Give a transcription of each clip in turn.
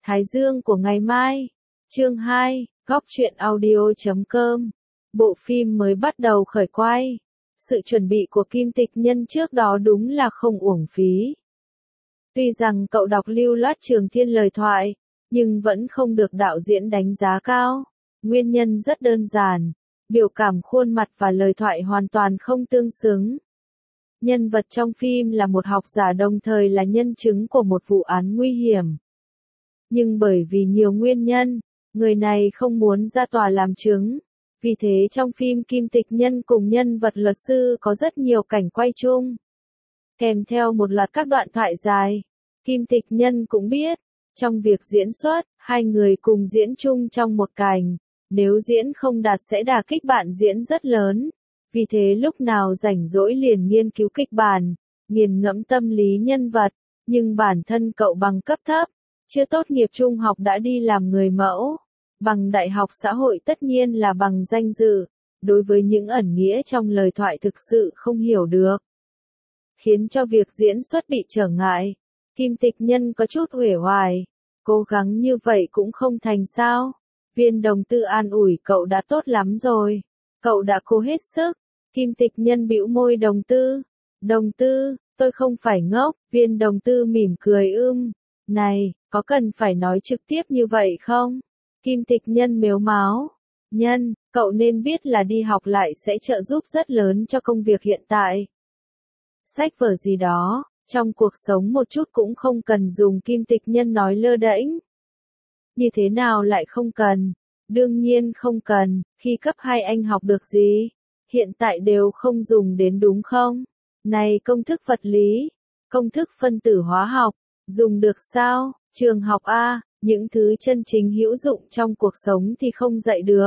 Thái Dương của ngày mai. Chương 2, Góc truyện audio.com. Bộ phim mới bắt đầu khởi quay. Sự chuẩn bị của Kim Tịch Nhân trước đó đúng là không uổng phí. Tuy rằng cậu đọc lưu loát Trường Thiên lời thoại, nhưng vẫn không được đạo diễn đánh giá cao. Nguyên nhân rất đơn giản, biểu cảm khuôn mặt và lời thoại hoàn toàn không tương xứng. Nhân vật trong phim là một học giả đồng thời là nhân chứng của một vụ án nguy hiểm. Nhưng bởi vì nhiều nguyên nhân, người này không muốn ra tòa làm chứng. Vì thế trong phim Kim Tịch Nhân cùng nhân vật luật sư có rất nhiều cảnh quay chung. Kèm theo một loạt các đoạn thoại dài, Kim Tịch Nhân cũng biết, trong việc diễn xuất, hai người cùng diễn chung trong một cảnh. Nếu diễn không đạt sẽ đả kích bạn diễn rất lớn. Vì thế lúc nào rảnh rỗi liền nghiên cứu kịch bản, nghiền ngẫm tâm lý nhân vật. Nhưng bản thân cậu bằng cấp thấp, chưa tốt nghiệp trung học đã đi làm người mẫu. Bằng đại học xã hội tất nhiên là bằng danh dự, đối với những ẩn nghĩa trong lời thoại thực sự không hiểu được. Khiến cho việc diễn xuất bị trở ngại, Kim Tịch Nhân có chút uể oải, cố gắng như vậy cũng không thành sao. Viên đồng tư an ủi cậu đã tốt lắm rồi, cậu đã cố hết sức. Kim Tịch Nhân bĩu môi đồng tư, tôi không phải ngốc. Viên đồng tư mỉm cười này, có cần phải nói trực tiếp như vậy không? Kim Tịch Nhân mếu máo, cậu nên biết là đi học lại sẽ trợ giúp rất lớn cho công việc hiện tại. Sách vở gì đó, trong cuộc sống một chút cũng không cần dùng. Kim Tịch Nhân nói lơ đễnh. Như thế nào lại không cần? Đương nhiên không cần, khi cấp 2 anh học được gì? Hiện tại đều không dùng đến đúng không? Này công thức vật lý, công thức phân tử hóa học, dùng được sao? Trường học A, những thứ chân chính hữu dụng trong cuộc sống thì không dạy được.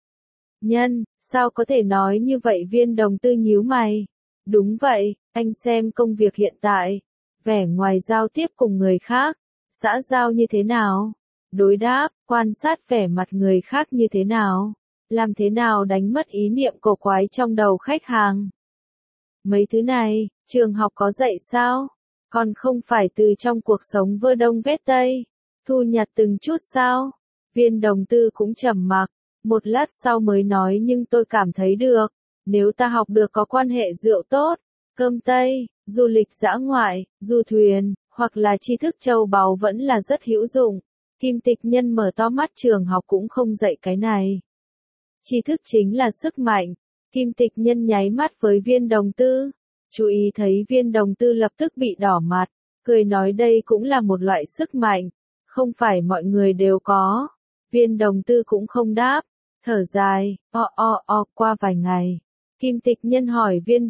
Sao có thể nói như vậy? Viên đồng tư nhíu mày. Đúng vậy, anh xem công việc hiện tại, vẻ ngoài giao tiếp cùng người khác, xã giao như thế nào? Đối đáp, quan sát vẻ mặt người khác như thế nào? Làm thế nào đánh mất ý niệm cổ quái trong đầu khách hàng? Mấy thứ này, trường học có dạy sao? Còn không phải từ trong cuộc sống vơ đông vét tây, thu nhặt từng chút sao? Viên đồng tư cũng trầm mặc, một lát sau mới nói nhưng tôi cảm thấy được, nếu ta học được có quan hệ rượu tốt, cơm tây, du lịch dã ngoại, du thuyền, hoặc là tri thức châu báu vẫn là rất hữu dụng. Kim Tịch Nhân mở to mắt, trường học cũng không dạy cái này. Tri thức chính là sức mạnh. Kim Tịch Nhân nháy mắt với viên đồng tư. Chú ý thấy viên đồng tư lập tức bị đỏ mặt, cười nói đây cũng là một loại sức mạnh, không phải mọi người đều có. Viên đồng tư cũng không đáp, thở dài, qua vài ngày. Kim Tịch Nhân hỏi viên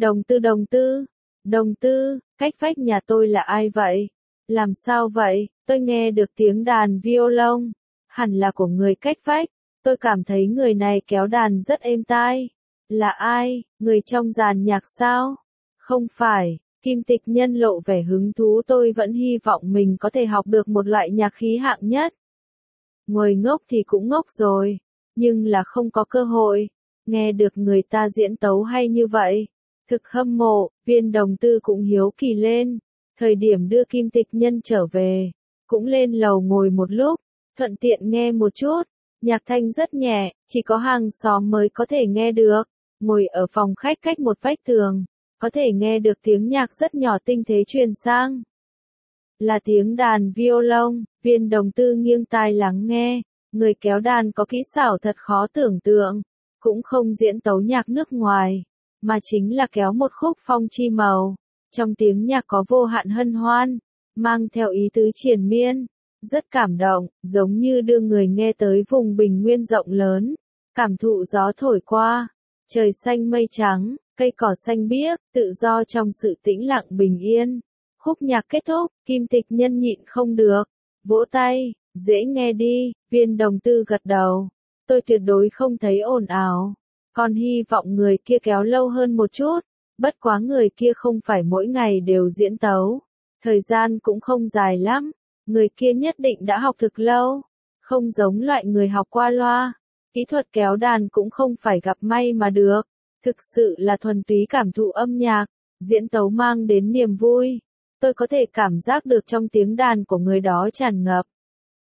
đồng tư, cách vách nhà tôi là ai vậy? Làm sao vậy? Tôi nghe được tiếng đàn violon, hẳn là của người cách vách. Tôi cảm thấy người này kéo đàn rất êm tai. Là ai? Người trong dàn nhạc sao? Không phải. Kim Tịch Nhân lộ vẻ hứng thú. Tôi vẫn hy vọng mình có thể học được một loại nhạc khí hạng nhất. Ngồi ngốc thì cũng ngốc rồi, nhưng là không có cơ hội. Nghe được người ta diễn tấu hay như vậy, thực hâm mộ. Viên đồng tư cũng hiếu kỳ lên. Thời điểm đưa Kim Tịch Nhân trở về, cũng lên lầu ngồi một lúc, thuận tiện nghe một chút. Nhạc thanh rất nhẹ, chỉ có hàng xóm mới có thể nghe được. Ngồi ở phòng khách cách một vách tường, có thể nghe được tiếng nhạc rất nhỏ tinh tế truyền sang. Là tiếng đàn violon. Viên đồng tư nghiêng tai lắng nghe. Người kéo đàn có kỹ xảo thật khó tưởng tượng. Cũng không diễn tấu nhạc nước ngoài, mà chính là kéo một khúc phong chi màu. Trong tiếng nhạc có vô hạn hân hoan, mang theo ý tứ triền miên. Rất cảm động, giống như đưa người nghe tới vùng bình nguyên rộng lớn. Cảm thụ gió thổi qua, trời xanh mây trắng, cây cỏ xanh biếc, tự do trong sự tĩnh lặng bình yên. Khúc nhạc kết thúc, Kim Tịch Nhân nhịn không được, vỗ tay, dễ nghe đi. Viên đồng tư gật đầu. Tôi tuyệt đối không thấy ồn ào. Còn hy vọng người kia kéo lâu hơn một chút. Bất quá người kia không phải mỗi ngày đều diễn tấu. Thời gian cũng không dài lắm. Người kia nhất định đã học thực lâu. Không giống loại người học qua loa. Kỹ thuật kéo đàn cũng không phải gặp may mà được. Thực sự là thuần túy cảm thụ âm nhạc. Diễn tấu mang đến niềm vui. Tôi có thể cảm giác được trong tiếng đàn của người đó tràn ngập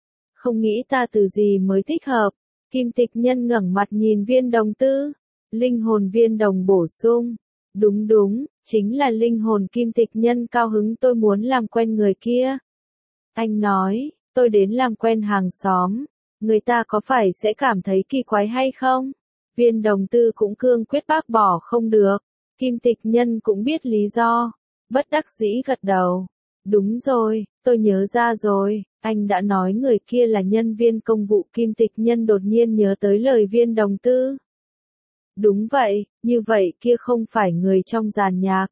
không nghĩ ta từ gì mới thích hợp. Kim Tịch Nhân ngẩng mặt nhìn Viên Đồng Tư. Linh hồn Viên Đồng bổ sung. Đúng đúng, chính là linh hồn Kim Tịch Nhân cao hứng, tôi muốn làm quen người kia. Anh nói, tôi đến làm quen hàng xóm. Người ta có phải sẽ cảm thấy kỳ quái hay không? Viên Đồng Tư cũng cương quyết bác bỏ không được. Kim Tịch Nhân cũng biết lý do. Bất đắc dĩ gật đầu. Đúng rồi, tôi nhớ ra rồi, anh đã nói người kia là nhân viên công vụ. Kim Tịch Nhân đột nhiên nhớ tới lời Viên Đồng Tư. Đúng vậy, như vậy kia không phải người trong dàn nhạc.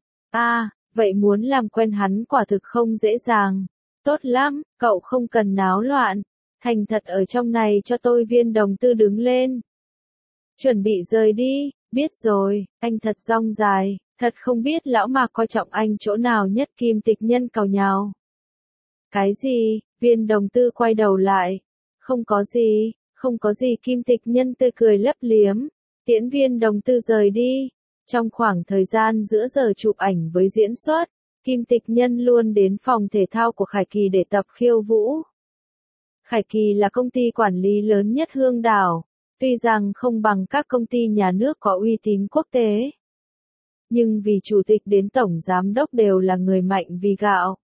Vậy muốn làm quen hắn quả thực không dễ dàng. Tốt lắm, cậu không cần náo loạn. Thành thật ở trong này cho tôi. Viên Đồng Tư đứng lên. Chuẩn bị rời đi, biết rồi, anh thật dong dài, thật không biết lão Mạc coi trọng anh chỗ nào nhất. Kim Tịch Nhân càu nhào. Cái gì? Viên Đồng Tư quay đầu lại. Không có gì, không có gì. Kim Tịch Nhân tươi cười lấp liếm. Tiễn Viên Đồng Tư rời đi. Trong khoảng thời gian giữa giờ chụp ảnh với diễn xuất, Kim Tịch Nhân luôn đến phòng thể thao của Khải Kỳ để tập khiêu vũ. Khải Kỳ là công ty quản lý lớn nhất Hương Đảo, tuy rằng không bằng các công ty nhà nước có uy tín quốc tế. Nhưng vì chủ tịch đến tổng giám đốc đều là người mạnh vì gạo,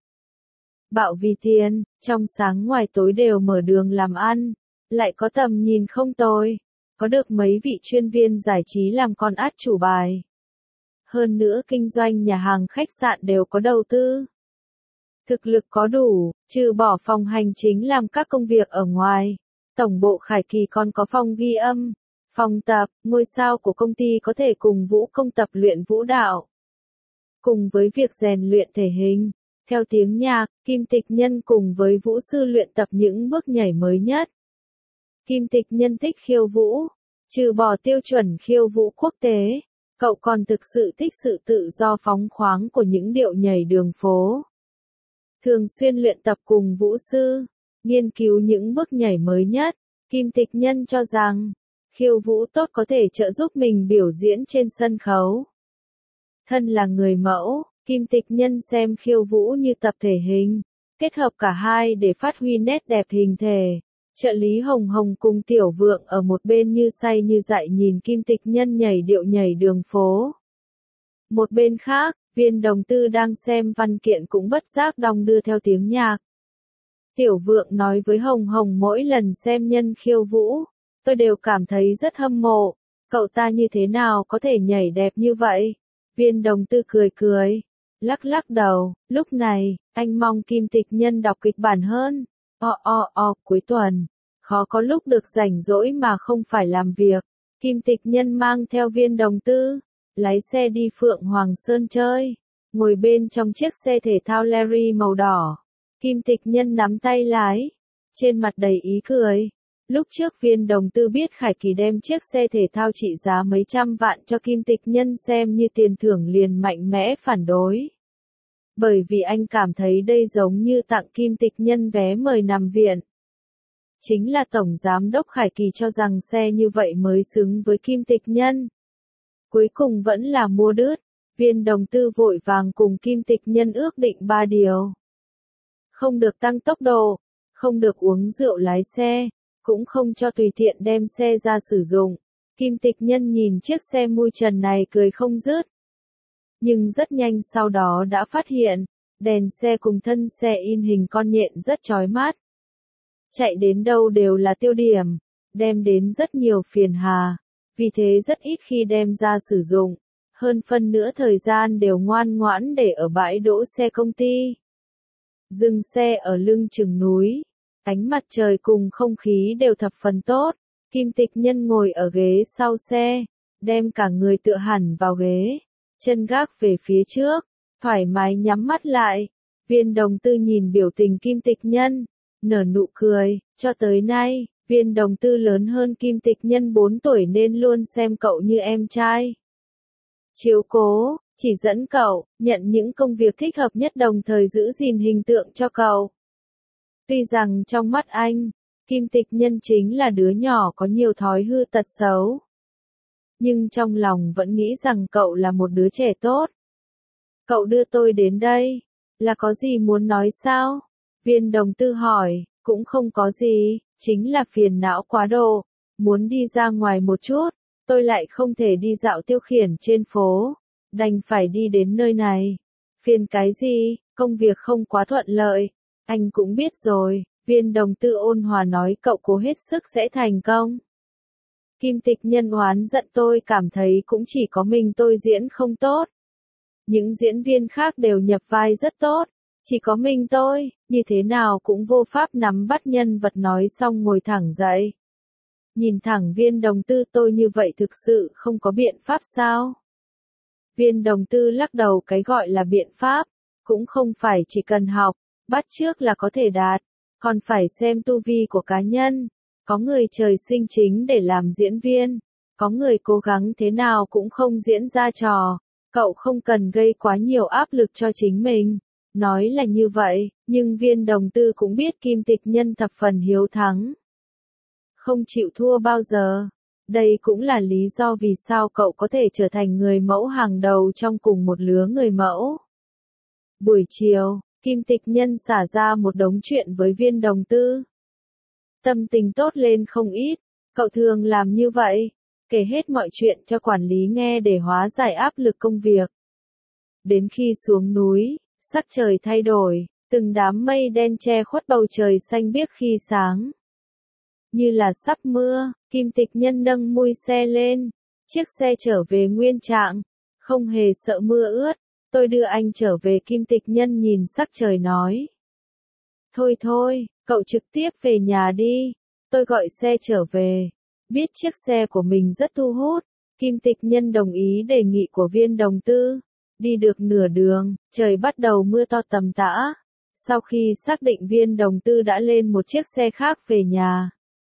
bạo vì tiền, trong sáng ngoài tối đều mở đường làm ăn, lại có tầm nhìn không tồi, có được mấy vị chuyên viên giải trí làm con át chủ bài. Hơn nữa kinh doanh nhà hàng khách sạn đều có đầu tư. Thực lực có đủ, trừ bỏ phòng hành chính làm các công việc ở ngoài. Tổng bộ Khải Kỳ còn có phòng ghi âm, phòng tập, ngôi sao của công ty có thể cùng vũ công tập luyện vũ đạo. Cùng với việc rèn luyện thể hình, theo tiếng nhạc, Kim Tịch Nhân cùng với vũ sư luyện tập những bước nhảy mới nhất. Kim Tịch Nhân thích khiêu vũ, trừ bỏ tiêu chuẩn khiêu vũ quốc tế, cậu còn thực sự thích sự tự do phóng khoáng của những điệu nhảy đường phố. Thường xuyên luyện tập cùng vũ sư, nghiên cứu những bước nhảy mới nhất, Kim Tịch Nhân cho rằng, khiêu vũ tốt có thể trợ giúp mình biểu diễn trên sân khấu. Thân là người mẫu, Kim Tịch Nhân xem khiêu vũ như tập thể hình, kết hợp cả hai để phát huy nét đẹp hình thể. Trợ lý Hồng Hồng cùng Tiểu Vượng ở một bên như say như dại nhìn Kim Tịch Nhân nhảy điệu nhảy đường phố. Một bên khác, Viên Đồng Tư đang xem văn kiện cũng bất giác đong đưa theo tiếng nhạc. Tiểu Vượng nói với Hồng Hồng mỗi lần xem nhân khiêu vũ, tôi đều cảm thấy rất hâm mộ, cậu ta như thế nào có thể nhảy đẹp như vậy? Viên Đồng Tư cười cười, lắc lắc đầu, lúc này, anh mong Kim Tịch Nhân đọc kịch bản hơn. Cuối tuần, khó có lúc được rảnh rỗi mà không phải làm việc. Kim Tịch Nhân mang theo Viên Đồng Tư, lái xe đi Phượng Hoàng Sơn chơi, ngồi bên trong chiếc xe thể thao Larry màu đỏ. Kim Tịch Nhân nắm tay lái, trên mặt đầy ý cười. Lúc trước Viên Đồng Tư biết Khải Kỳ đem chiếc xe thể thao trị giá mấy trăm vạn cho Kim Tịch Nhân xem như tiền thưởng liền mạnh mẽ phản đối. Bởi vì anh cảm thấy đây giống như tặng Kim Tịch Nhân vé mời nằm viện. Chính là Tổng Giám đốc Khải Kỳ cho rằng xe như vậy mới xứng với Kim Tịch Nhân. Cuối cùng vẫn là mua đứt, Viên Đồng Tư vội vàng cùng Kim Tịch Nhân ước định 3 điều. Không được tăng tốc độ, không được uống rượu lái xe, cũng không cho tùy tiện đem xe ra sử dụng. Kim Tịch Nhân nhìn chiếc xe mui trần này cười không dứt. Nhưng rất nhanh sau đó đã phát hiện, đèn xe cùng thân xe in hình con nhện rất chói mắt. Chạy đến đâu đều là tiêu điểm, đem đến rất nhiều phiền hà, vì thế rất ít khi đem ra sử dụng, hơn phân nửa thời gian đều ngoan ngoãn để ở bãi đỗ xe công ty. Dừng xe ở lưng chừng núi, ánh mặt trời cùng không khí đều thập phần tốt, Kim Tịch Nhân ngồi ở ghế sau xe, đem cả người tựa hẳn vào ghế, chân gác về phía trước, thoải mái nhắm mắt lại. Viên Đồng Tư nhìn biểu tình Kim Tịch Nhân, nở nụ cười, cho tới nay, Viên Đồng Tư lớn hơn Kim Tịch Nhân 4 tuổi nên luôn xem cậu như em trai. Chiếu cố, chỉ dẫn cậu, nhận những công việc thích hợp nhất đồng thời giữ gìn hình tượng cho cậu. Tuy rằng trong mắt anh, Kim Tịch Nhân chính là đứa nhỏ có nhiều thói hư tật xấu. Nhưng trong lòng vẫn nghĩ rằng cậu là một đứa trẻ tốt. Cậu đưa tôi đến đây, là có gì muốn nói sao? Viên Đồng Tư hỏi. Cũng không có gì, chính là phiền não quá độ. Muốn đi ra ngoài một chút, tôi lại không thể đi dạo tiêu khiển trên phố. Đành phải đi đến nơi này. Phiền cái gì, công việc không quá thuận lợi. Anh cũng biết rồi, Viên Đồng Tư ôn hòa nói cậu cố hết sức sẽ thành công. Kim Tịch Nhân oán giận tôi cảm thấy cũng chỉ có mình tôi diễn không tốt. Những diễn viên khác đều nhập vai rất tốt. Chỉ có mình tôi, như thế nào cũng vô pháp nắm bắt nhân vật nói xong ngồi thẳng dậy. Nhìn thẳng Viên Đồng Tư tôi như vậy thực sự không có biện pháp sao? Viên Đồng Tư lắc đầu cái gọi là biện pháp, cũng không phải chỉ cần học, bắt chước là có thể đạt, còn phải xem tu vi của cá nhân. Có người trời sinh chính để làm diễn viên, có người cố gắng thế nào cũng không diễn ra trò. Cậu không cần gây quá nhiều áp lực cho chính mình. Nói là như vậy, nhưng Viên Đồng Tư cũng biết Kim Tịch Nhân thập phần hiếu thắng. Không chịu thua bao giờ. Đây cũng là lý do vì sao cậu có thể trở thành người mẫu hàng đầu trong cùng một lứa người mẫu. Buổi chiều, Kim Tịch Nhân xả ra một đống chuyện với Viên Đồng Tư. Tâm tình tốt lên không ít, cậu thường làm như vậy, kể hết mọi chuyện cho quản lý nghe để hóa giải áp lực công việc. Đến khi xuống núi, sắc trời thay đổi, từng đám mây đen che khuất bầu trời xanh biếc khi sáng. Như là sắp mưa, Kim Tịch Nhân nâng mui xe lên, chiếc xe trở về nguyên trạng, không hề sợ mưa ướt. Tôi đưa anh trở về. Kim Tịch Nhân nhìn sắc trời nói. Thôi thôi, cậu trực tiếp về nhà đi, tôi gọi xe trở về. Biết chiếc xe của mình rất thu hút, Kim Tịch Nhân đồng ý đề nghị của Viên Đồng Tư. Đi được nửa đường, trời bắt đầu mưa to tầm tã. Sau khi xác định Viên Đồng Tư đã lên một chiếc xe khác về nhà,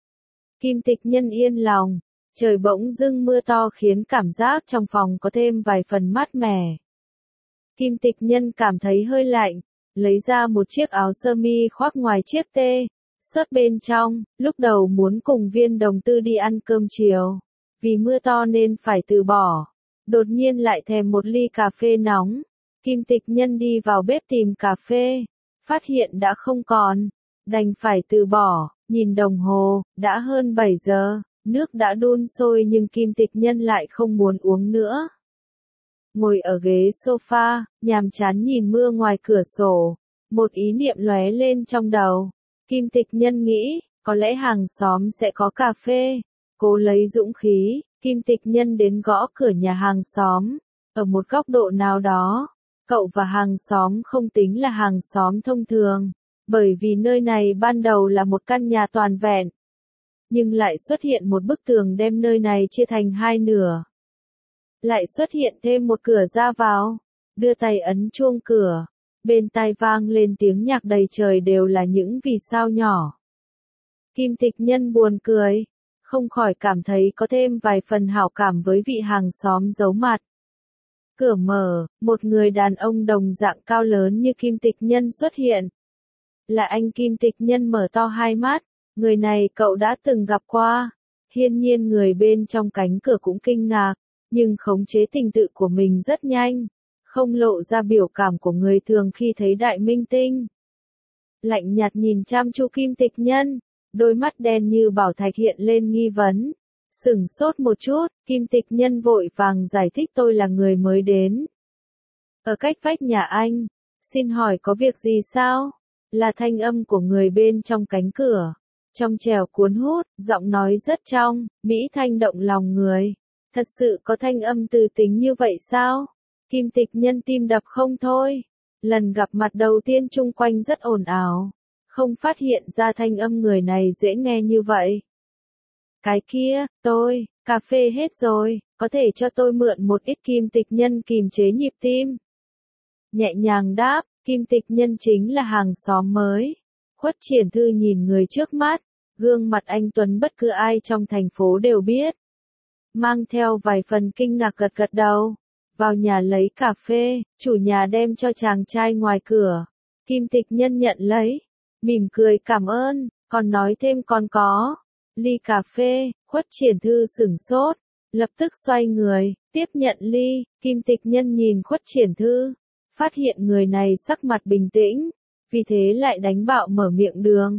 Kim Tịch Nhân yên lòng. Trời bỗng dưng mưa to khiến cảm giác trong phòng có thêm vài phần mát mẻ. Kim Tịch Nhân cảm thấy hơi lạnh, lấy ra một chiếc áo sơ mi khoác ngoài chiếc xớt bên trong. Lúc đầu muốn cùng Viên Đồng Tư đi ăn cơm chiều, vì mưa to nên phải từ bỏ. Đột nhiên lại thèm một ly cà phê nóng. Kim Tịch Nhân đi vào bếp tìm cà phê, phát hiện đã không còn, đành phải từ bỏ. Nhìn đồng hồ, đã hơn 7 giờ, nước đã đun sôi nhưng Kim Tịch Nhân lại không muốn uống nữa. Ngồi ở ghế sofa, nhàm chán nhìn mưa ngoài cửa sổ, một ý niệm lóe lên trong đầu. Kim Tịch Nhân nghĩ, có lẽ hàng xóm sẽ có cà phê. Cố lấy dũng khí, Kim Tịch Nhân đến gõ cửa nhà hàng xóm. Ở một góc độ nào đó, cậu và hàng xóm không tính là hàng xóm thông thường, bởi vì nơi này ban đầu là một căn nhà toàn vẹn, nhưng lại xuất hiện một bức tường đem nơi này chia thành hai nửa. Lại xuất hiện thêm một cửa ra vào, đưa tay ấn chuông cửa, bên tai vang lên tiếng nhạc đầy trời đều là những vì sao nhỏ. Kim Tịch Nhân buồn cười, không khỏi cảm thấy có thêm vài phần hảo cảm với vị hàng xóm giấu mặt. Cửa mở, một người đàn ông đồng dạng cao lớn như Kim Tịch Nhân xuất hiện. Là anh. Kim Tịch Nhân mở to hai mắt, người này cậu đã từng gặp qua. Hiển nhiên người bên trong cánh cửa cũng kinh ngạc, nhưng khống chế tình tự của mình rất nhanh, không lộ ra biểu cảm của người thường khi thấy đại minh tinh. Lạnh nhạt nhìn chăm chú Kim Tịch Nhân, đôi mắt đen như bảo thạch hiện lên nghi vấn. Sửng sốt một chút, Kim Tịch Nhân vội vàng giải thích tôi là người mới đến. Ở cách vách nhà anh, xin hỏi có việc gì sao? Là thanh âm của người bên trong cánh cửa. Trong trẻo cuốn hút, giọng nói rất trong, mỹ thanh động lòng người. Thật sự có thanh âm từ tính như vậy sao? Kim Tịch Nhân tim đập không thôi. Lần gặp mặt đầu tiên chung quanh rất ồn ào, không phát hiện ra thanh âm người này dễ nghe như vậy. Cái kia, cà phê hết rồi, có thể cho tôi mượn một ít. Kim Tịch Nhân kìm chế nhịp tim, nhẹ nhàng đáp. Kim Tịch Nhân chính là hàng xóm mới. Khuất Triển Thư nhìn người trước mắt, gương mặt anh tuấn bất cứ ai trong thành phố đều biết. Mang theo vài phần kinh ngạc gật gật đầu. Vào nhà lấy cà phê, chủ nhà đem cho chàng trai ngoài cửa. Kim Tịch Nhân nhận lấy, mỉm cười cảm ơn, còn nói thêm còn có ly cà phê. Khuất Triển Thư sửng sốt, lập tức xoay người, tiếp nhận ly. Kim Tịch Nhân nhìn Khuất Triển Thư, phát hiện người này sắc mặt bình tĩnh, vì thế lại đánh bạo mở miệng đường.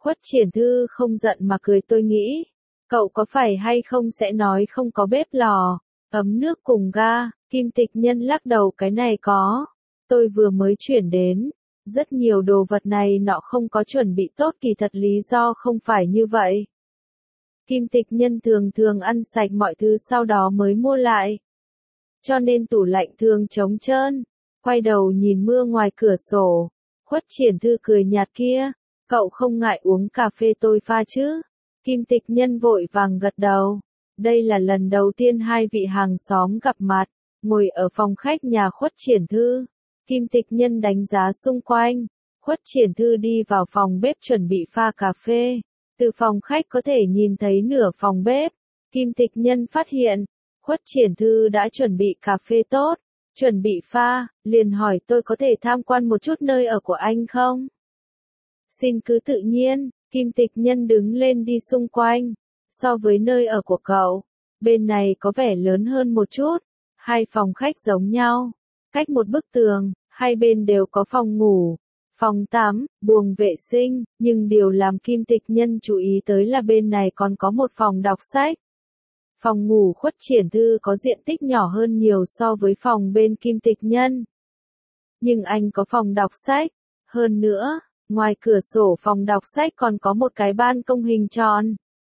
Khuất Triển Thư không giận mà cười, tôi nghĩ, cậu có phải hay không sẽ nói không có bếp lò, ấm nước cùng ga. Kim Tịch Nhân lắc đầu, cái này có. Tôi vừa mới chuyển đến. Rất nhiều đồ vật này nọ không có chuẩn bị tốt, kỳ thật lý do không phải như vậy. Kim Tịch Nhân thường thường ăn sạch mọi thứ sau đó mới mua lại. Cho nên tủ lạnh thường trống trơn. Quay đầu nhìn mưa ngoài cửa sổ. Khuất Triển Thư cười nhạt, kia, cậu không ngại uống cà phê tôi pha chứ? Kim Tịch Nhân vội vàng gật đầu. Đây là lần đầu tiên hai vị hàng xóm gặp mặt, ngồi ở phòng khách nhà Khuất Triển Thư. Kim Tịch Nhân đánh giá xung quanh. Khuất Triển Thư đi vào phòng bếp chuẩn bị pha cà phê. Từ phòng khách có thể nhìn thấy nửa phòng bếp. Kim Tịch Nhân phát hiện, Khuất Triển Thư đã chuẩn bị cà phê tốt, chuẩn bị pha, liền hỏi, tôi có thể tham quan một chút nơi ở của anh không? Xin cứ tự nhiên. Kim Tịch Nhân đứng lên đi xung quanh. So với nơi ở của cậu, bên này có vẻ lớn hơn một chút. Hai phòng khách giống nhau, cách một bức tường, hai bên đều có phòng ngủ, phòng tắm, buồng vệ sinh, nhưng điều làm Kim Tịch Nhân chú ý tới là bên này còn có một phòng đọc sách. Phòng ngủ Khuất Triển Thư có diện tích nhỏ hơn nhiều so với phòng bên Kim Tịch Nhân. Nhưng anh có phòng đọc sách. Hơn nữa, ngoài cửa sổ phòng đọc sách còn có một cái ban công hình tròn.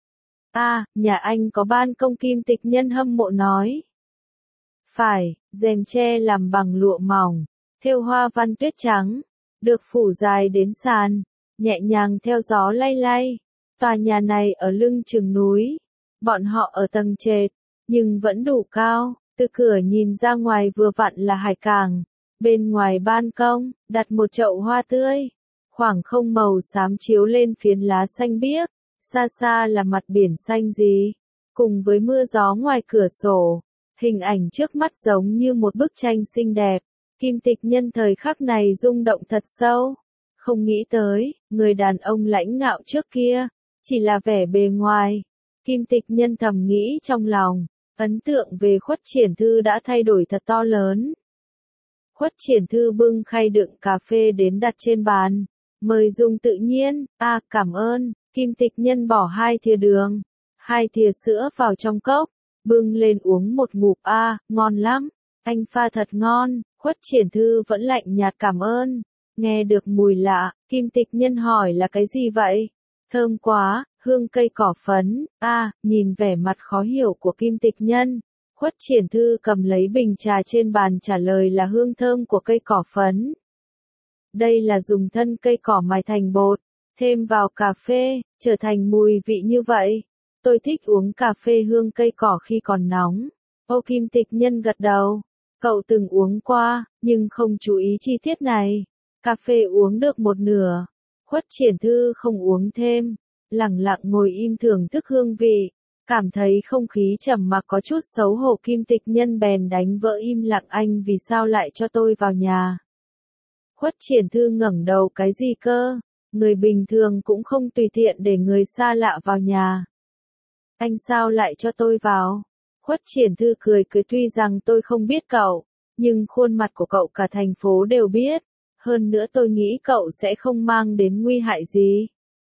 Nhà anh có ban công, Kim Tịch Nhân hâm mộ nói. Phải, rèm tre làm bằng lụa mỏng, thêu hoa văn tuyết trắng, được phủ dài đến sàn, nhẹ nhàng theo gió lay lay. Tòa nhà này ở lưng chừng núi, bọn họ ở tầng trệt, nhưng vẫn đủ cao, từ cửa nhìn ra ngoài vừa vặn là hải cảng. Bên ngoài ban công, đặt một chậu hoa tươi, khoảng không màu xám chiếu lên phiến lá xanh biếc, xa xa là mặt biển xanh gì, cùng với mưa gió ngoài cửa sổ. Hình ảnh trước mắt giống như một bức tranh xinh đẹp. Kim Tịch Nhân thời khắc này rung động thật sâu. Không nghĩ tới, người đàn ông lãnh ngạo trước kia, chỉ là vẻ bề ngoài. Kim Tịch Nhân thầm nghĩ trong lòng, ấn tượng về Khuất Triển Thư đã thay đổi thật to lớn. Khuất Triển Thư bưng khay đựng cà phê đến đặt trên bàn. Mời dùng tự nhiên. Cảm ơn. Kim Tịch Nhân bỏ 2 thìa đường, 2 thìa sữa vào trong cốc, bưng lên uống một ngụm. Ngon lắm. Anh pha thật ngon. Khuất Triển Thư vẫn lạnh nhạt cảm ơn. Nghe được mùi lạ, Kim Tịch Nhân hỏi là cái gì vậy? Thơm quá, hương cây cỏ phấn. Nhìn vẻ mặt khó hiểu của Kim Tịch Nhân, Khuất Triển Thư cầm lấy bình trà trên bàn trả lời là hương thơm của cây cỏ phấn. Đây là dùng thân cây cỏ mài thành bột, thêm vào cà phê, trở thành mùi vị như vậy. Tôi thích uống cà phê hương cây cỏ khi còn nóng. Kim Tịch Nhân gật đầu. Cậu từng uống qua, nhưng không chú ý chi tiết này. Cà phê uống được một nửa. Khuất Triển Thư không uống thêm, lặng lặng ngồi im thưởng thức hương vị. Cảm thấy không khí trầm mặc có chút xấu hổ, Kim Tịch Nhân bèn đánh vỡ im lặng, anh vì sao lại cho tôi vào nhà? Khuất Triển Thư ngẩng đầu, cái gì cơ? Người bình thường cũng không tùy tiện để người xa lạ vào nhà. Anh sao lại cho tôi vào? Khuất Triển Thư cười, tuy rằng tôi không biết cậu, nhưng khuôn mặt của cậu cả thành phố đều biết. Hơn nữa tôi nghĩ cậu sẽ không mang đến nguy hại gì.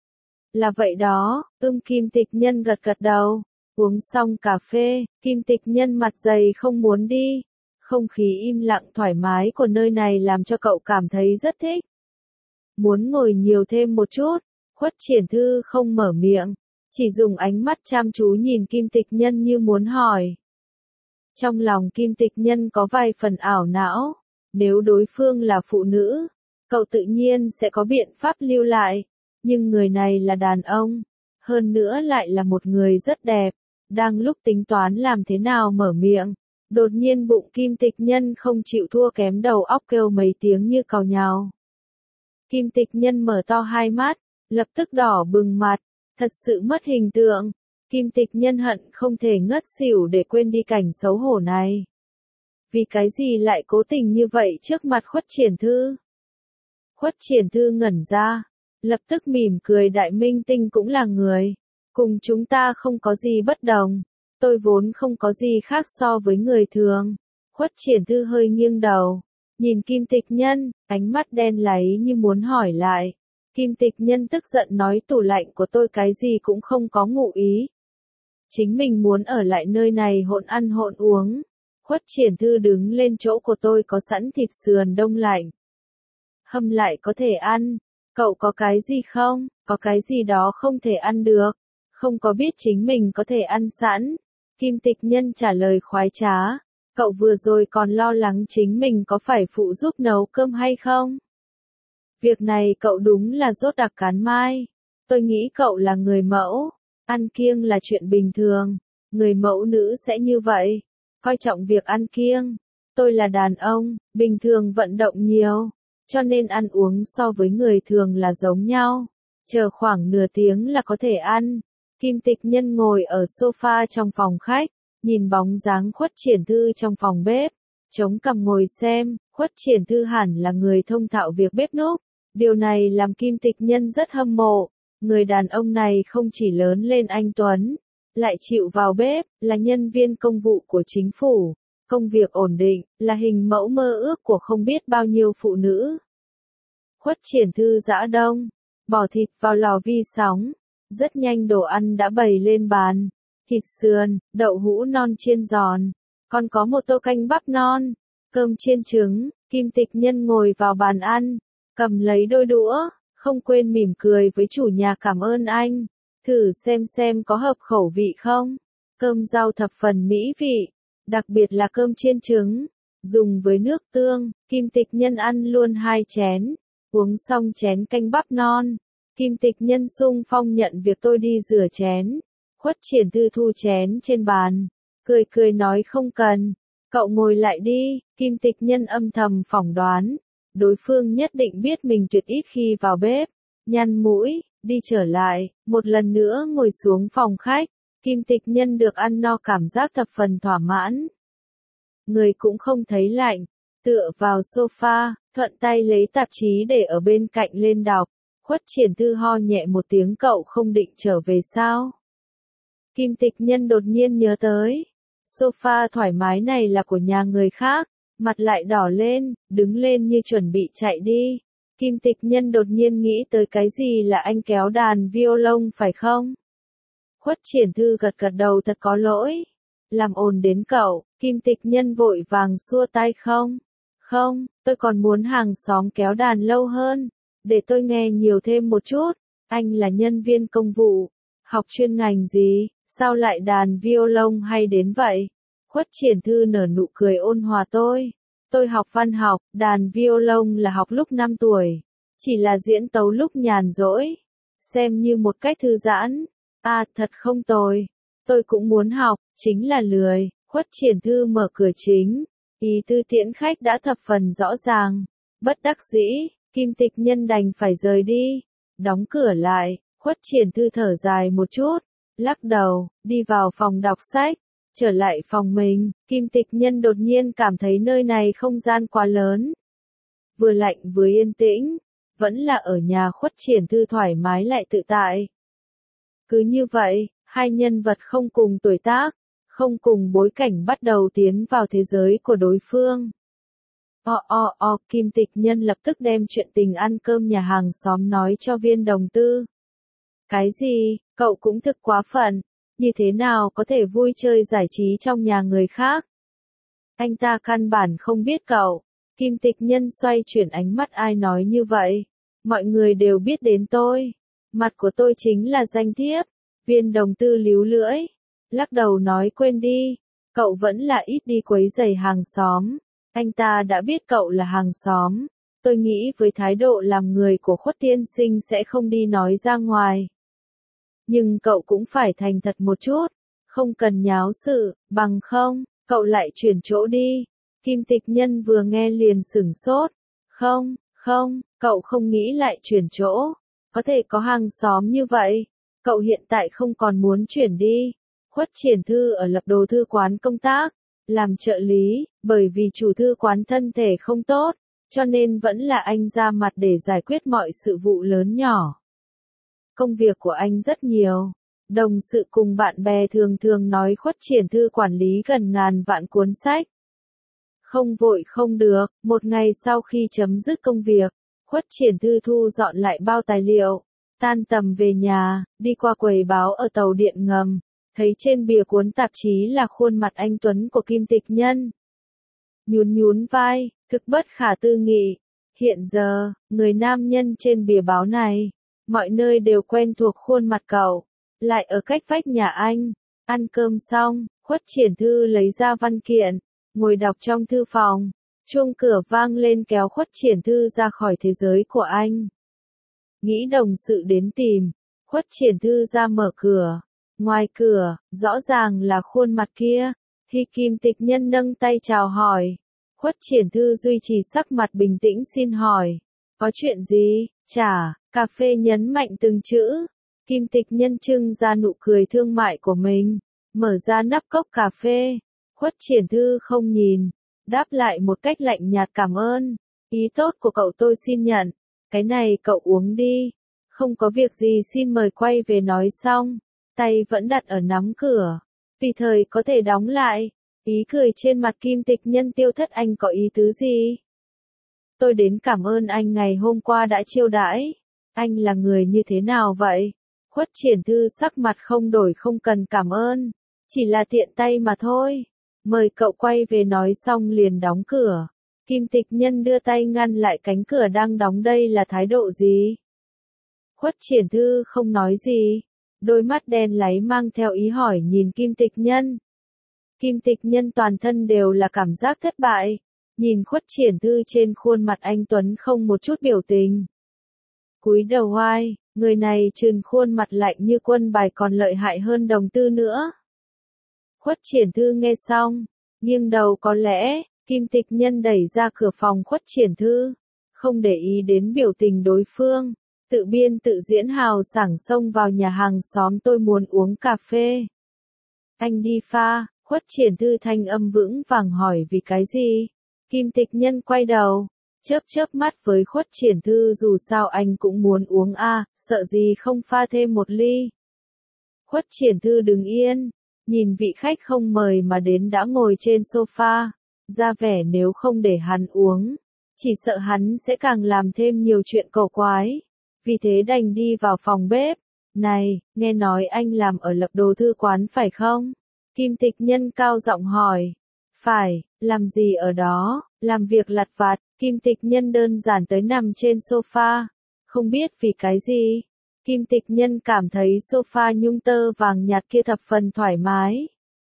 Là vậy đó. Kim Tịch Nhân gật gật đầu. Uống xong cà phê, Kim Tịch Nhân mặt dày không muốn đi. Không khí im lặng thoải mái của nơi này làm cho cậu cảm thấy rất thích. Muốn ngồi nhiều thêm một chút. Khuất Triển Thư không mở miệng, chỉ dùng ánh mắt chăm chú nhìn Kim Tịch Nhân như muốn hỏi. Trong lòng Kim Tịch Nhân có vài phần ảo não. Nếu đối phương là phụ nữ, cậu tự nhiên sẽ có biện pháp lưu lại. Nhưng người này là đàn ông, hơn nữa lại là một người rất đẹp. Đang lúc tính toán làm thế nào mở miệng, đột nhiên bụng Kim Tịch Nhân không chịu thua kém, đầu óc kêu mấy tiếng như cào nhào. Kim Tịch Nhân mở to hai mắt, lập tức đỏ bừng mặt, thật sự mất hình tượng. Kim Tịch Nhân hận không thể ngất xỉu để quên đi cảnh xấu hổ này. Vì cái gì lại cố tình như vậy trước mặt Khuất Triển Thư? Khuất Triển Thư ngẩn ra, lập tức mỉm cười, đại minh tinh cũng là người. Cùng chúng ta không có gì bất đồng. Tôi vốn không có gì khác so với người thường. Khuất Triển Thư hơi nghiêng đầu, nhìn Kim Tịch Nhân, ánh mắt đen láy như muốn hỏi lại. Kim Tịch Nhân tức giận nói tủ lạnh của tôi cái gì cũng không có ngụ ý. Chính mình muốn ở lại nơi này hỗn ăn hỗn uống. Khuất Triển Thư đứng lên chỗ của tôi có sẵn thịt sườn đông lạnh. Hâm lại có thể ăn. Cậu có cái gì không? Có cái gì đó không thể ăn được. Không có biết chính mình có thể ăn sẵn. Kim Tịch Nhân trả lời khoái trá. Cậu vừa rồi còn lo lắng chính mình có phải phụ giúp nấu cơm hay không? Việc này cậu đúng là dốt đặc cán mai. Tôi nghĩ cậu là người mẫu. Ăn kiêng là chuyện bình thường. Người mẫu nữ sẽ như vậy. Coi trọng việc ăn kiêng. Tôi là đàn ông, bình thường vận động nhiều. Cho nên ăn uống so với người thường là giống nhau. Chờ khoảng nửa tiếng là có thể ăn. Kim Tịch Nhân ngồi ở sofa trong phòng khách. Nhìn bóng dáng Khuất Triển Thư trong phòng bếp. Chống cằm ngồi xem. Khuất Triển Thư hẳn là người thông thạo việc bếp núc. Điều này làm Kim Tịch Nhân rất hâm mộ. Người đàn ông này không chỉ lớn lên anh tuấn, lại chịu vào bếp, là nhân viên công vụ của chính phủ. Công việc ổn định, là hình mẫu mơ ước của không biết bao nhiêu phụ nữ. Khuất Triển Thư giã đông, bỏ thịt vào lò vi sóng. Rất nhanh đồ ăn đã bày lên bàn. Thịt sườn, đậu hũ non chiên giòn. Còn có một tô canh bắp non, cơm chiên trứng. Kim Tịch Nhân ngồi vào bàn ăn, cầm lấy đôi đũa, không quên mỉm cười với chủ nhà cảm ơn anh. Thử xem có hợp khẩu vị không. Cơm rau thập phần mỹ vị, đặc biệt là cơm chiên trứng, dùng với nước tương. Kim Tịch Nhân ăn luôn 2 chén, uống xong chén canh bắp non. Kim Tịch Nhân xung phong nhận việc tôi đi rửa chén. Khuất Triển Thư thu chén trên bàn, cười nói không cần, cậu ngồi lại đi. Kim Tịch Nhân âm thầm phỏng đoán, đối phương nhất định biết mình tuyệt ít khi vào bếp. Nhăn mũi, đi trở lại, một lần nữa ngồi xuống phòng khách. Kim Tịch Nhân được ăn no cảm giác thập phần thỏa mãn. Người cũng không thấy lạnh, tựa vào sofa, thuận tay lấy tạp chí để ở bên cạnh lên đọc. Khuất Triển Thư ho nhẹ một tiếng, cậu không định trở về sao? Kim Tịch Nhân đột nhiên nhớ tới, sofa thoải mái này là của nhà người khác, mặt lại đỏ lên, đứng lên như chuẩn bị chạy đi. Kim Tịch Nhân đột nhiên nghĩ tới cái gì, là anh kéo đàn violon phải không? Khuất Triển Thư gật đầu, thật có lỗi. Làm ồn đến cậu. Kim Tịch Nhân vội vàng xua tay, không, tôi còn muốn hàng xóm kéo đàn lâu hơn. Để tôi nghe nhiều thêm một chút. Anh là nhân viên công vụ. Học chuyên ngành gì, sao lại đàn violon hay đến vậy? Khuất Triển Thư nở nụ cười ôn hòa, tôi học văn học, đàn violon là học lúc 5 tuổi. Chỉ là diễn tấu lúc nhàn rỗi. Xem như một cách thư giãn. À, thật không tồi. Tôi cũng muốn học, chính là lười. Khuất Triển Thư mở cửa chính. Ý tư tiễn khách đã thập phần rõ ràng. Bất đắc dĩ, Kim Tịch Nhân đành phải rời đi. Đóng cửa lại, Khuất Triển Thư thở dài một chút. Lắc đầu, đi vào phòng đọc sách. Trở lại phòng mình, Kim Tịch Nhân đột nhiên cảm thấy nơi này không gian quá lớn. Vừa lạnh vừa yên tĩnh, vẫn là ở nhà Khuất Triển Thư thoải mái lại tự tại. Cứ như vậy, hai nhân vật không cùng tuổi tác, không cùng bối cảnh bắt đầu tiến vào thế giới của đối phương. Kim Tịch Nhân lập tức đem chuyện tình ăn cơm nhà hàng xóm nói cho Viên Đồng Tư. Cái gì, cậu cũng thực quá phận. Như thế nào có thể vui chơi giải trí trong nhà người khác? Anh ta căn bản không biết cậu. Kim Tịch Nhân xoay chuyển ánh mắt, ai nói như vậy? Mọi người đều biết đến tôi. Mặt của tôi chính là danh thiếp. Viên Đồng Tư líu lưỡi, lắc đầu nói quên đi. Cậu vẫn là ít đi quấy rầy hàng xóm. Anh ta đã biết cậu là hàng xóm. Tôi nghĩ với thái độ làm người của Khuất tiên sinh sẽ không đi nói ra ngoài. Nhưng cậu cũng phải thành thật một chút, không cần nháo sự, bằng không, cậu lại chuyển chỗ đi. Kim Tịch Nhân vừa nghe liền sửng sốt. Không, cậu không nghĩ lại chuyển chỗ. Có thể có hàng xóm như vậy. Cậu hiện tại không còn muốn chuyển đi. Khuất Triển Thư ở Lập Đồ Thư Quán công tác, làm trợ lý, bởi vì chủ thư quán thân thể không tốt, cho nên vẫn là anh ra mặt để giải quyết mọi sự vụ lớn nhỏ. Công việc của anh rất nhiều. Đồng sự cùng bạn bè thường nói Khuất Triển Thư quản lý gần ngàn vạn cuốn sách. Không vội không được, một ngày sau khi chấm dứt công việc, Khuất Triển Thư thu dọn lại bao tài liệu, tan tầm về nhà, đi qua quầy báo ở tàu điện ngầm, thấy trên bìa cuốn tạp chí là khuôn mặt anh tuấn của Kim Tịch Nhân. Nhún nhún vai, thực bất khả tư nghị. Hiện giờ, người nam nhân trên bìa báo này, mọi nơi đều quen thuộc khuôn mặt cậu, lại ở cách vách nhà anh. Ăn cơm xong, Khuất Triển Thư lấy ra văn kiện, ngồi đọc trong thư phòng. Chuông cửa vang lên kéo Khuất Triển Thư ra khỏi thế giới của anh. Nghĩ đồng sự đến tìm, Khuất Triển Thư ra mở cửa. Ngoài cửa, rõ ràng là khuôn mặt kia. Kim Tịch Nhân nâng tay chào hỏi. Khuất Triển Thư duy trì sắc mặt bình tĩnh xin hỏi. Có chuyện gì? Cà phê nhấn mạnh từng chữ. Kim Tịch Nhân trưng ra nụ cười thương mại của mình. Mở ra nắp cốc cà phê. Khuất Triển Thư không nhìn. Đáp lại một cách lạnh nhạt cảm ơn. Ý tốt của cậu tôi xin nhận. Cái này cậu uống đi. Không có việc gì xin mời quay về nói xong. Tay vẫn đặt ở nắm cửa. Tùy thời có thể đóng lại. Ý cười trên mặt Kim Tịch Nhân tiêu thất anh có ý tứ gì? Tôi đến cảm ơn anh ngày hôm qua đã chiêu đãi. Anh là người như thế nào vậy? Khuất Triển Thư sắc mặt không đổi không cần cảm ơn. Chỉ là tiện tay mà thôi. Mời cậu quay về nói xong liền đóng cửa. Kim Tịch Nhân đưa tay ngăn lại cánh cửa đang đóng đây là thái độ gì? Khuất Triển Thư không nói gì. Đôi mắt đen láy mang theo ý hỏi nhìn Kim Tịch Nhân. Kim Tịch Nhân toàn thân đều là cảm giác thất bại. Nhìn Khuất Triển Thư trên khuôn mặt anh tuấn không một chút biểu tình. Cúi đầu oai, người này trừng khuôn mặt lạnh như quân bài còn lợi hại hơn đồng tư nữa. Khuất Triển Thư nghe xong, nghiêng đầu có lẽ, Kim Tịch Nhân đẩy ra cửa phòng Khuất Triển Thư. Không để ý đến biểu tình đối phương, tự biên tự diễn hào sảng xông vào nhà hàng xóm tôi muốn uống cà phê. Anh đi pha, Khuất Triển Thư thanh âm vững vàng hỏi vì cái gì? Kim Tịch Nhân quay đầu, chớp mắt với Khuất Triển Thư dù sao anh cũng muốn uống sợ gì không pha thêm một ly. Khuất Triển Thư đứng yên, nhìn vị khách không mời mà đến đã ngồi trên sofa, ra vẻ nếu không để hắn uống, chỉ sợ hắn sẽ càng làm thêm nhiều chuyện cầu quái. Vì thế đành đi vào phòng bếp. Này, nghe nói anh làm ở Lập Đồ Thư quán phải không? Kim Tịch Nhân cao giọng hỏi. Phải, làm gì ở đó? Làm việc lặt vặt. Kim Tịch Nhân đơn giản tới nằm trên sofa. Không biết vì cái gì. Kim Tịch Nhân cảm thấy sofa nhung tơ vàng nhạt kia thập phần thoải mái.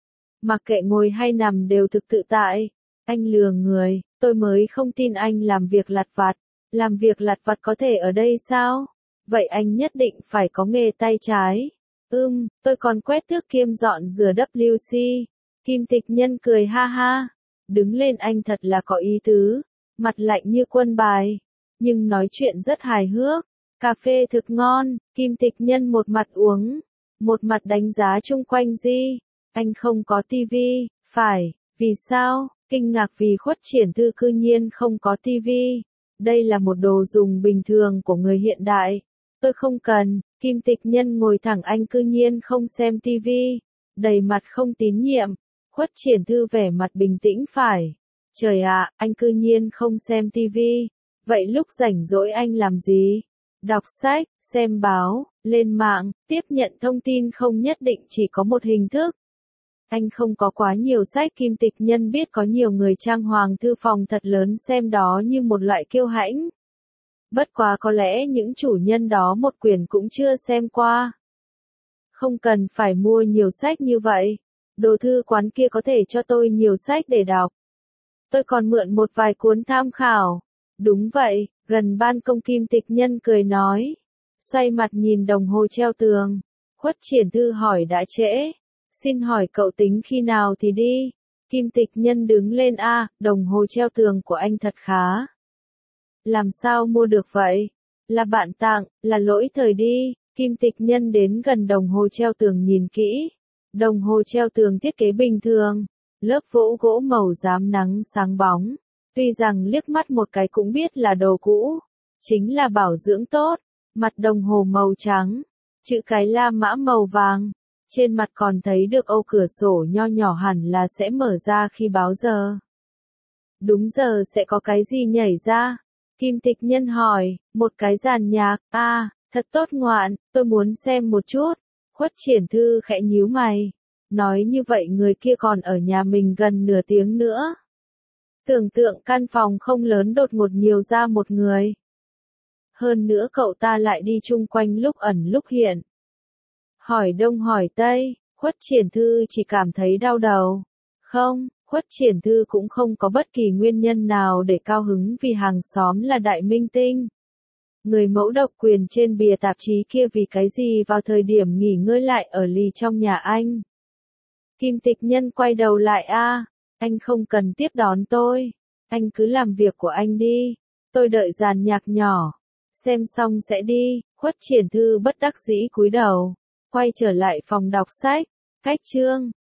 Mặc kệ ngồi hay nằm đều thực tự tại. Anh lừa người, tôi mới không tin anh làm việc lặt vặt. Làm việc lặt vặt có thể ở đây sao? Vậy anh nhất định phải có nghề tay trái. Tôi còn quét tước kiêm dọn rửa WC. Kim Tịch Nhân cười ha ha. Đứng lên anh thật là có ý tứ. Mặt lạnh như quân bài. Nhưng nói chuyện rất hài hước. Cà phê thực ngon. Kim Tịch Nhân một mặt uống. Một mặt đánh giá chung quanh gì. Anh không có tivi. Phải, vì sao? Kinh ngạc vì Khuất Triển Thư cư nhiên không có tivi. Đây là một đồ dùng bình thường của người hiện đại. Tôi không cần. Kim Tịch Nhân ngồi thẳng anh cư nhiên không xem tivi. Đầy mặt không tín nhiệm. Khuất Triển Thư vẻ mặt bình tĩnh phải. Trời ạ, anh cư nhiên không xem tivi. Vậy lúc rảnh rỗi anh làm gì? Đọc sách, xem báo, lên mạng, tiếp nhận thông tin không nhất định chỉ có một hình thức. Anh không có quá nhiều sách. Kim Tịch Nhân biết có nhiều người trang hoàng thư phòng thật lớn xem đó như một loại kiêu hãnh. Bất quá có lẽ những chủ nhân đó một quyển cũng chưa xem qua. Không cần phải mua nhiều sách như vậy. Đồ thư quán kia có thể cho tôi nhiều sách để đọc. Tôi còn mượn một vài cuốn tham khảo. Đúng vậy, gần ban công. Kim Tịch Nhân cười nói. Xoay mặt nhìn đồng hồ treo tường. Khuất Triển Thư hỏi đã trễ. Xin hỏi cậu tính khi nào thì đi? Kim Tịch Nhân đứng lên đồng hồ treo tường của anh thật khá. Làm sao mua được vậy? Là bạn tặng, là lỗi thời đi. Kim Tịch Nhân đến gần đồng hồ treo tường nhìn kỹ. Đồng hồ treo tường thiết kế bình thường. Lớp vỗ gỗ màu rám nắng sáng bóng. Tuy rằng liếc mắt một cái cũng biết là đồ cũ. Chính là bảo dưỡng tốt. Mặt đồng hồ màu trắng. Chữ cái La Mã màu vàng. Trên mặt còn thấy được ô cửa sổ nho nhỏ hẳn là sẽ mở ra khi báo giờ. Đúng giờ sẽ có cái gì nhảy ra. Kim Tịch Nhân hỏi, một cái dàn nhạc, thật tốt ngoạn, tôi muốn xem một chút. Khuất Triển Thư khẽ nhíu mày. Nói như vậy người kia còn ở nhà mình gần nửa tiếng nữa. Tưởng tượng căn phòng không lớn đột ngột nhiều ra một người. Hơn nữa cậu ta lại đi chung quanh lúc ẩn lúc hiện. Hỏi đông hỏi tây, Khuất Triển Thư chỉ cảm thấy đau đầu. Không, Khuất Triển Thư cũng không có bất kỳ nguyên nhân nào để cao hứng vì hàng xóm là đại minh tinh. Người mẫu độc quyền trên bìa tạp chí kia vì cái gì vào thời điểm nghỉ ngơi lại ở lì trong nhà anh. Kim Tịch Nhân quay đầu lại anh không cần tiếp đón tôi. Anh cứ làm việc của anh đi. Tôi đợi dàn nhạc nhỏ. Xem xong sẽ đi. Khuất Triển Thư bất đắc dĩ cúi đầu. Quay trở lại phòng đọc sách. Cách chương.